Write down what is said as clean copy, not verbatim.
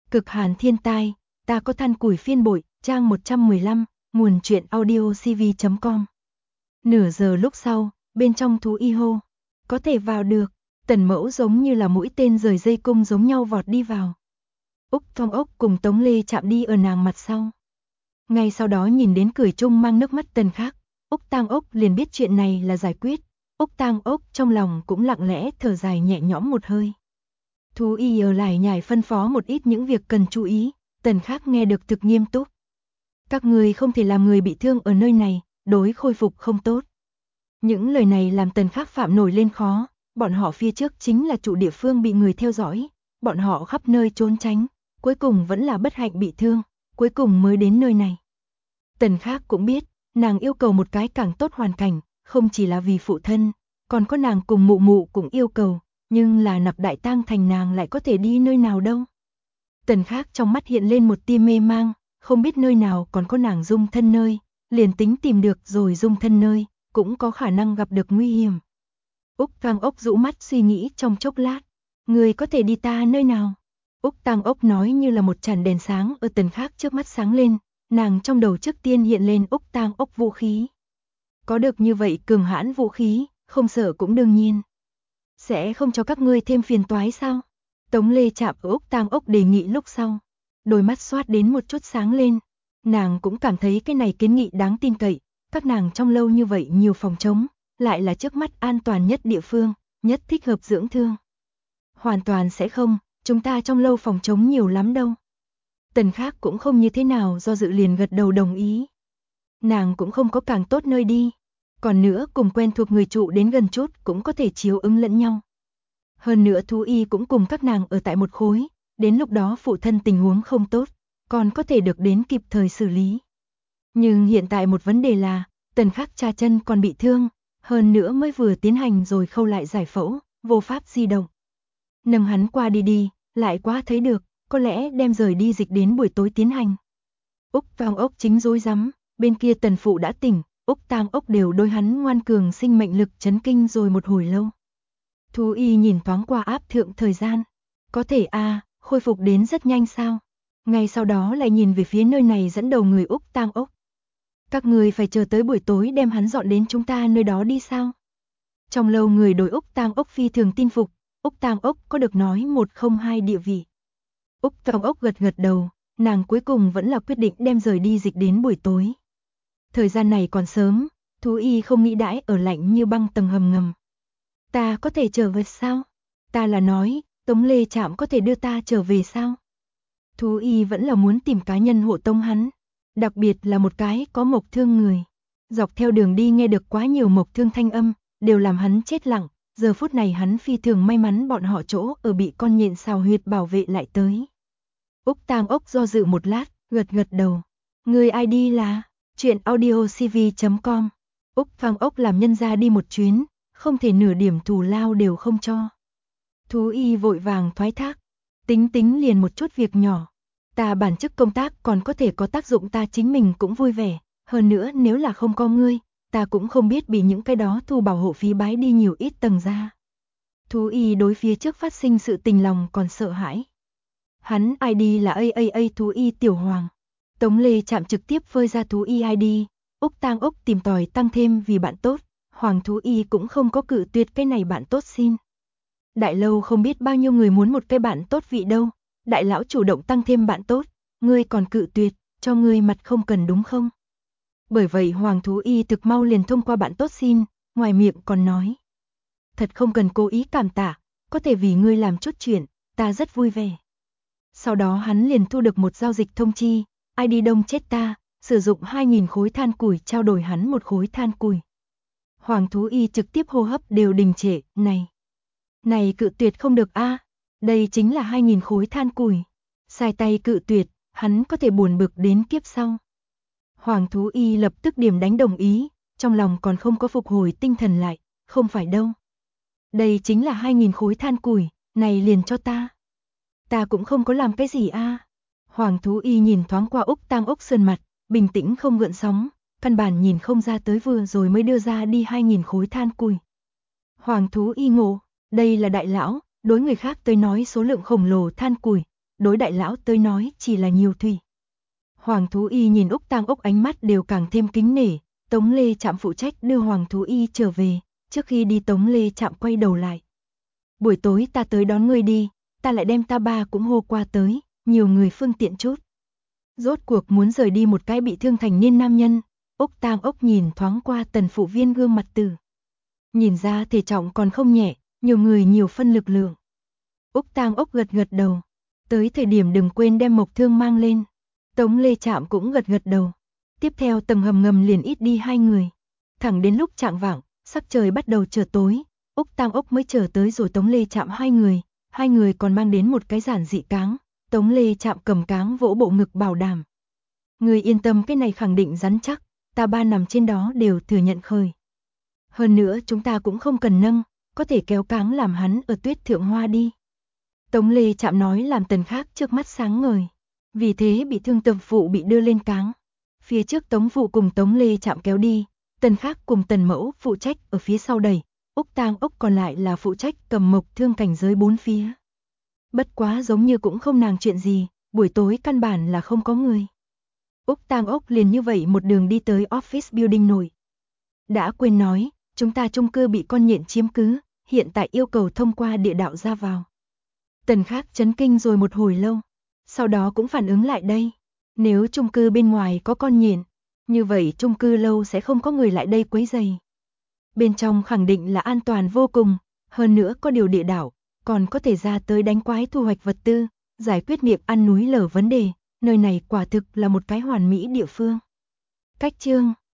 Cực hàn thiên tai, ta có than củi phiên bội, trang 115, nguồn truyện audio cv.com. Nửa giờ lúc sau, bên trong thú y hô, có thể vào được. Tần Mẫu giống như là mũi tên rời dây cung giống nhau vọt đi vào. Úc Phong Ốc cùng Tống Lê chạm đi ở nàng mặt sau. Ngay sau đó nhìn đến cười chung mang nước mắt Tần Khác, Úc Tang Ốc liền biết chuyện này là giải quyết. Úc Tang Ốc trong lòng cũng lặng lẽ thở dài nhẹ nhõm một hơi. Thú y ở lại nhảy phân phó một ít những việc cần chú ý, Tần Khác nghe được thực nghiêm túc. Các người không thể làm người bị thương ở nơi này, đối khôi phục không tốt. Những lời này làm Tần Khác phạm nổi lên khó, bọn họ phía trước chính là trụ địa phương bị người theo dõi, bọn họ khắp nơi trốn tránh, cuối cùng vẫn là bất hạnh bị thương, cuối cùng mới đến nơi này. Tần Khác cũng biết, nàng yêu cầu một cái càng tốt hoàn cảnh, không chỉ là vì phụ thân, còn có nàng cùng mụ mụ cũng yêu cầu, nhưng là nạp đại tang thành nàng lại có thể đi nơi nào đâu. Tần Khác trong mắt hiện lên một tia mê mang, không biết nơi nào còn có nàng dung thân nơi, liền tính tìm được rồi dung thân nơi, cũng có khả năng gặp được nguy hiểm. Úc Tang Ốc rũ mắt suy nghĩ trong chốc lát, người có thể đi ta nơi nào? Úc Tang Ốc nói như là một chản đèn sáng ở Tần Khác trước mắt sáng lên, nàng trong đầu trước tiên hiện lên Úc Tang Ốc vũ khí. Có được như vậy cường hãn vũ khí, không sợ cũng đương nhiên. Sẽ không cho các ngươi thêm phiền toái sao? Tống Lê chạm ở Úc Tang Ốc đề nghị lúc sau, đôi mắt xoát đến một chút sáng lên, nàng cũng cảm thấy cái này kiến nghị đáng tin cậy, các nàng trong lâu như vậy nhiều phòng trống, lại là trước mắt an toàn nhất địa phương, nhất thích hợp dưỡng thương. Hoàn toàn sẽ không, chúng ta trong lâu phòng trống nhiều lắm đâu. Tần Khác cũng không như thế nào do dự liền gật đầu đồng ý. Nàng cũng không có càng tốt nơi đi, còn nữa cùng quen thuộc người trụ đến gần chút cũng có thể chiếu ứng lẫn nhau. Hơn nữa thú y cũng cùng các nàng ở tại một khối, đến lúc đó phụ thân tình huống không tốt, còn có thể được đến kịp thời xử lý. Nhưng hiện tại một vấn đề là, Tần Khác cha chân còn bị thương, hơn nữa mới vừa tiến hành rồi khâu lại giải phẫu, vô pháp di động. Nâng hắn qua đi, lại quá thấy được, có lẽ đem rời đi dịch đến buổi tối tiến hành. Úc Tang Ốc chính rối rắm, bên kia Tần Phụ đã tỉnh, Úc Tang Ốc đều đôi hắn ngoan cường sinh mệnh lực chấn kinh rồi một hồi lâu. Thú y nhìn thoáng qua áp thượng thời gian, có thể khôi phục đến rất nhanh sao? Ngay sau đó lại nhìn về phía nơi này dẫn đầu người Úc Tang Ốc. Các người phải chờ tới buổi tối đem hắn dọn đến chúng ta nơi đó đi sao? Trong lâu người đối Úc Tang Ốc phi thường tin phục, Úc Tang Ốc có được nói 102 địa vị. Úc Tang Ốc gật gật đầu, nàng cuối cùng vẫn là quyết định đem rời đi dịch đến buổi tối. Thời gian này còn sớm, thú y không nghĩ đãi ở lạnh như băng tầng hầm ngầm. Ta có thể trở về sao? Ta là nói, Tống Lê Trạm có thể đưa ta trở về sao? Thú y vẫn là muốn tìm cá nhân hộ tống hắn, đặc biệt là một cái có mộc thương người. Dọc theo đường đi nghe được quá nhiều mộc thương thanh âm, đều làm hắn chết lặng, giờ phút này hắn phi thường may mắn bọn họ chỗ ở bị con nhện xào huyệt bảo vệ lại tới. Úc Tang Ốc do dự một lát, gật gật đầu. Người ID là truyện audio cv.com. Úc Tang Ốc làm nhân ra đi một chuyến, không thể nửa điểm thù lao đều không cho. Thú y vội vàng thoái thác, tính liền một chút việc nhỏ. Ta bản chức công tác còn có thể có tác dụng, ta chính mình cũng vui vẻ, hơn nữa nếu là không có ngươi, ta cũng không biết bị những cái đó thu bảo hộ phí bái đi nhiều ít tầng ra. Thú y đối phía trước phát sinh sự tình lòng còn sợ hãi. Hắn ID là AAA thú y Tiểu Hoàng. Tống Lê Trạm trực tiếp phơi ra thú y ID, Úc Tang Ốc tìm tòi tăng thêm vì bạn tốt, Hoàng thú y cũng không có cự tuyệt cái này bạn tốt xin. Đại lâu không biết bao nhiêu người muốn một cái bạn tốt vị đâu, đại lão chủ động tăng thêm bạn tốt, ngươi còn cự tuyệt, cho ngươi mặt không cần đúng không? Bởi vậy Hoàng thú y thực mau liền thông qua bạn tốt xin, ngoài miệng còn nói. Thật không cần cố ý cảm tạ, có thể vì ngươi làm chút chuyện, ta rất vui vẻ. Sau đó hắn liền thu được một giao dịch thông chi, ai đi đông chết ta, sử dụng 2.000 khối than củi trao đổi hắn một khối than củi. Hoàng thú y trực tiếp hô hấp đều đình trệ, này cự tuyệt không được đây chính là 2.000 khối than củi. Sai tay cự tuyệt, hắn có thể buồn bực đến kiếp sau. Hoàng thú y lập tức điểm đánh đồng ý, trong lòng còn không có phục hồi tinh thần lại, không phải đâu. Đây chính là 2.000 khối than củi, này liền cho ta. Ta cũng không có làm cái gì Hoàng thú y nhìn thoáng qua Úc Tang Ốc sơn mặt, bình tĩnh không gợn sóng, căn bản nhìn không ra tới vừa rồi mới đưa ra đi 2.000 khối than củi. Hoàng thú y ngộ, đây là đại lão, đối người khác tới nói số lượng khổng lồ than củi, đối đại lão tới nói chỉ là nhiều thủy. Hoàng Thú Y nhìn Úc Tang Úc ánh mắt đều càng thêm kính nể, Tống Lê Trạm phụ trách đưa Hoàng Thú Y trở về, trước khi đi Tống Lê Trạm quay đầu lại. Buổi tối ta tới đón ngươi đi, ta lại đem ta ba cũng hô qua tới, nhiều người phương tiện chút. Rốt cuộc muốn rời đi một cái bị thương thành niên nam nhân, Úc Tang Úc nhìn thoáng qua Tần phụ viên gương mặt tử. Nhìn ra thể trọng còn không nhẹ, nhiều người nhiều phân lực lượng. Úc Tang Úc gật gật đầu, tới thời điểm đừng quên đem Mộc Thương mang lên. Tống Lê Trạm cũng gật gật đầu. Tiếp theo tầng hầm ngầm liền ít đi 2 người. Thẳng đến lúc chạng vạng, sắc trời bắt đầu trở tối, Úc Tang Úc mới chờ tới rồi Tống Lê Trạm 2 người còn mang đến một cái giản dị cáng. Tống Lê Trạm cầm cáng vỗ bộ ngực bảo đảm. Người yên tâm, cái này khẳng định rắn chắc, ta ba nằm trên đó đều thừa nhận khơi. Hơn nữa chúng ta cũng không cần nâng, có thể kéo cáng làm hắn ở tuyết thượng hoa đi. Tống Lê Trạm nói làm Tần Khác trước mắt sáng ngời. Vì thế bị thương Tần phụ bị đưa lên cáng. Phía trước Tống phụ cùng Tống Lê Trạm kéo đi, Tần Khác cùng Tần mẫu phụ trách ở phía sau đẩy, Úc Tang Úc còn lại là phụ trách cầm Mộc Thương cảnh giới bốn phía. Bất quá giống như cũng không nàng chuyện gì, buổi tối căn bản là không có người. Úc Tang Úc liền như vậy một đường đi tới office building nội. Đã quên nói, chúng ta chung cư bị con nhện chiếm cứ, hiện tại yêu cầu thông qua địa đạo ra vào. Tần Khác chấn kinh rồi một hồi lâu, sau đó cũng phản ứng lại đây. Nếu chung cư bên ngoài có con nhện, như vậy chung cư lâu sẽ không có người lại đây quấy rầy. Bên trong khẳng định là an toàn vô cùng, hơn nữa có điều địa đạo, còn có thể ra tới đánh quái thu hoạch vật tư, giải quyết nghiệp ăn núi lở vấn đề, nơi này quả thực là một cái hoàn mỹ địa phương. Cách chương